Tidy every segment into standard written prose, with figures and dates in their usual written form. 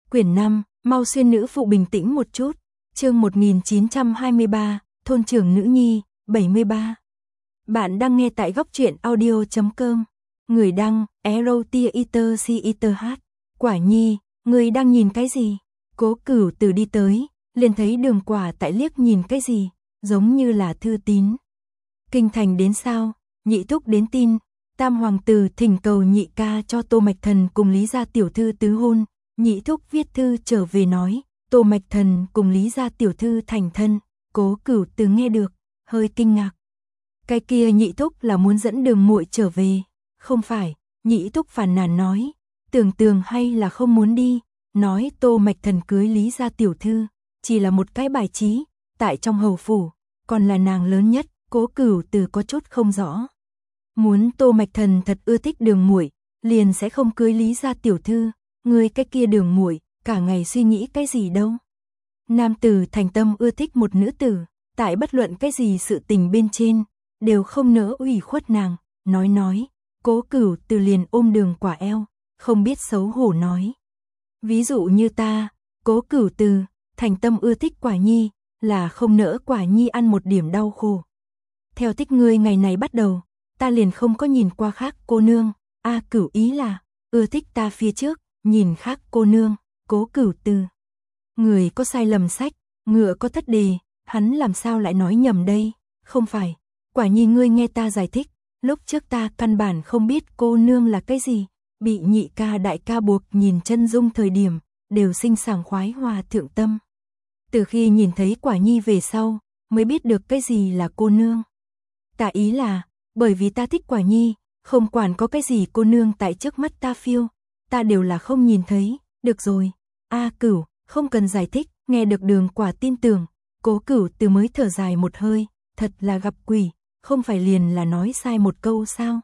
Quyển 5, mau xuyên nữ phụ bình tĩnh một chút. Chương 1923, thôn trưởng nữ nhi, 73. Bạn đang nghe tại góc truyện audio.com. Người đăng, Erotiaiter. Quả nhi, người đang nhìn cái gì? Cố Cửu Từ đi tới, liền thấy Đường Quả tại liếc nhìn cái gì, giống như là thư tín. Kinh thành đến sao? Nhị thúc đến tin, Tam hoàng tử thỉnh cầu nhị ca cho Tô Mạch Thần cùng Lý gia tiểu thư tứ hôn. Nhị thúc viết thư trở về nói, Tô Mạch Thần cùng Lý gia tiểu thư thành thân. Cố Cửu Từ nghe được, hơi kinh ngạc. Cái kia nhị thúc là muốn dẫn Đường muội trở về? Không phải, nhị thúc phàn nàn nói, tưởng hay là không muốn đi, nói Tô Mạch Thần cưới Lý gia tiểu thư, chỉ là một cái bài trí, tại trong hầu phủ, còn là nàng lớn nhất. Cố Cửu Từ có chút không rõ. Muốn Tô Mạch Thần thật ưa thích Đường muội, liền sẽ không cưới Lý gia tiểu thư, người cái kia Đường muội, cả ngày suy nghĩ cái gì đâu. Nam tử thành tâm ưa thích một nữ tử, tại bất luận cái gì sự tình bên trên, đều không nỡ ủy khuất nàng, nói. Cố Cửu Từ liền ôm Đường Quả eo, không biết xấu hổ nói. Ví dụ như ta, Cố Cửu Từ, thành tâm ưa thích Quả nhi, là không nỡ Quả nhi ăn một điểm đau khổ. Theo thích ngươi ngày này bắt đầu, ta liền không có nhìn qua khác cô nương. Cửu ý là, ưa thích ta phía trước, nhìn khác cô nương. Cố Cửu Từ. Người có sai lầm sách, ngựa có thất đề, hắn làm sao lại nói nhầm đây? Không phải, Quả nhi ngươi nghe ta giải thích, lúc trước ta căn bản không biết cô nương là cái gì, bị nhị ca đại ca buộc nhìn chân dung thời điểm, đều sinh sảng khoái hòa thượng tâm. Từ khi nhìn thấy Quả nhi về sau, mới biết được cái gì là cô nương. Ta ý là, bởi vì ta thích Quả nhi, không quản có cái gì cô nương tại trước mắt ta phiêu, ta đều là không nhìn thấy. Được rồi, Cửu, không cần giải thích. Nghe được Đường Quả tin tưởng, Cố Cửu Từ mới thở dài một hơi, thật là gặp quỷ, không phải liền là nói sai một câu sao?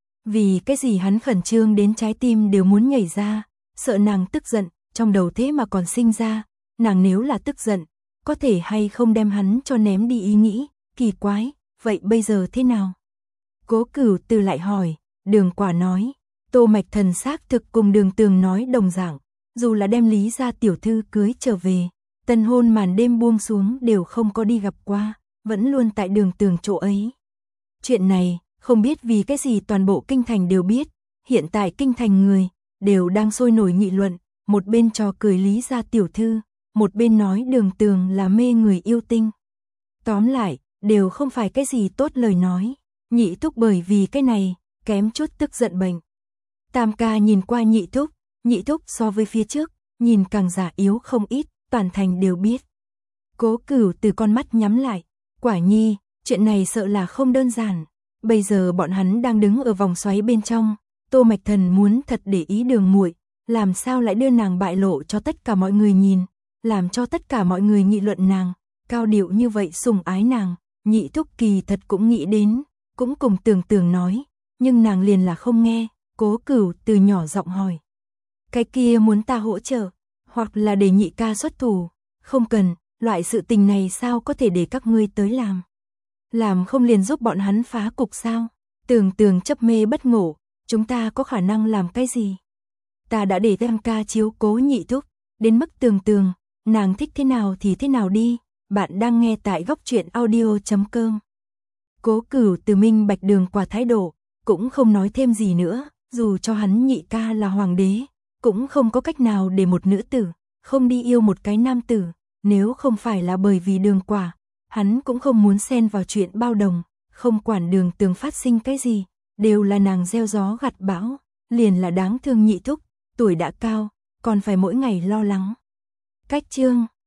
Vì cái gì hắn khẩn trương đến trái tim đều muốn nhảy ra, sợ nàng tức giận, trong đầu thế mà còn sinh ra, nàng nếu là tức giận, có thể hay không đem hắn cho ném đi ý nghĩ, kỳ quái, vậy bây giờ thế nào? Cố Cửu Từ lại hỏi. Đường Quả nói, Tô Mạch Thần xác thực cùng Đường Tường nói đồng dạng, dù là đem Lý gia tiểu thư cưới trở về, tân hôn màn đêm buông xuống đều không có đi gặp qua, vẫn luôn tại Đường Tường chỗ ấy. Chuyện này, không biết vì cái gì toàn bộ kinh thành đều biết, hiện tại kinh thành người đều đang sôi nổi nghị luận, một bên trò cười Lý gia tiểu thư, một bên nói Đường Tường là mê người yêu tinh. Tóm lại, đều không phải cái gì tốt lời nói. Nhị thúc bởi vì cái này, kém chút tức giận bệnh. Tam ca nhìn qua nhị thúc so với phía trước, nhìn càng già yếu không ít, toàn thành đều biết. Cố Cửu Từ con mắt nhắm lại, Quả nhi, chuyện này sợ là không đơn giản. Bây giờ bọn hắn đang đứng ở vòng xoáy bên trong, Tô Mạch Thần muốn thật để ý Đường muội, làm sao lại đưa nàng bại lộ cho tất cả mọi người nhìn, làm cho tất cả mọi người nghị luận nàng, cao điệu như vậy sủng ái nàng. Nhị thúc kỳ thật cũng nghĩ đến, cũng cùng tưởng nói, nhưng nàng liền là không nghe. Cố Cửu Từ nhỏ giọng hỏi, cái kia muốn ta hỗ trợ, hoặc là để nhị ca xuất thủ? Không cần, loại sự tình này sao có thể để các ngươi tới làm không liền giúp bọn hắn phá cục sao? Tưởng chấp mê bất ngộ, chúng ta có khả năng làm cái gì? Ta đã để Tam ca chiếu cố nhị thúc, đến mức tưởng, nàng thích thế nào thì thế nào đi. Bạn đang nghe tại góc truyện audio.com. Cố Cửu Từ minh bạch Đường Quả thái độ, cũng không nói thêm gì nữa, dù cho hắn nhị ca là hoàng đế, cũng không có cách nào để một nữ tử không đi yêu một cái nam tử, nếu không phải là bởi vì Đường Quả, hắn cũng không muốn xen vào chuyện bao đồng, không quản Đường Tường phát sinh cái gì, đều là nàng gieo gió gặt bão, liền là đáng thương nhị thúc, tuổi đã cao, còn phải mỗi ngày lo lắng. Cách chương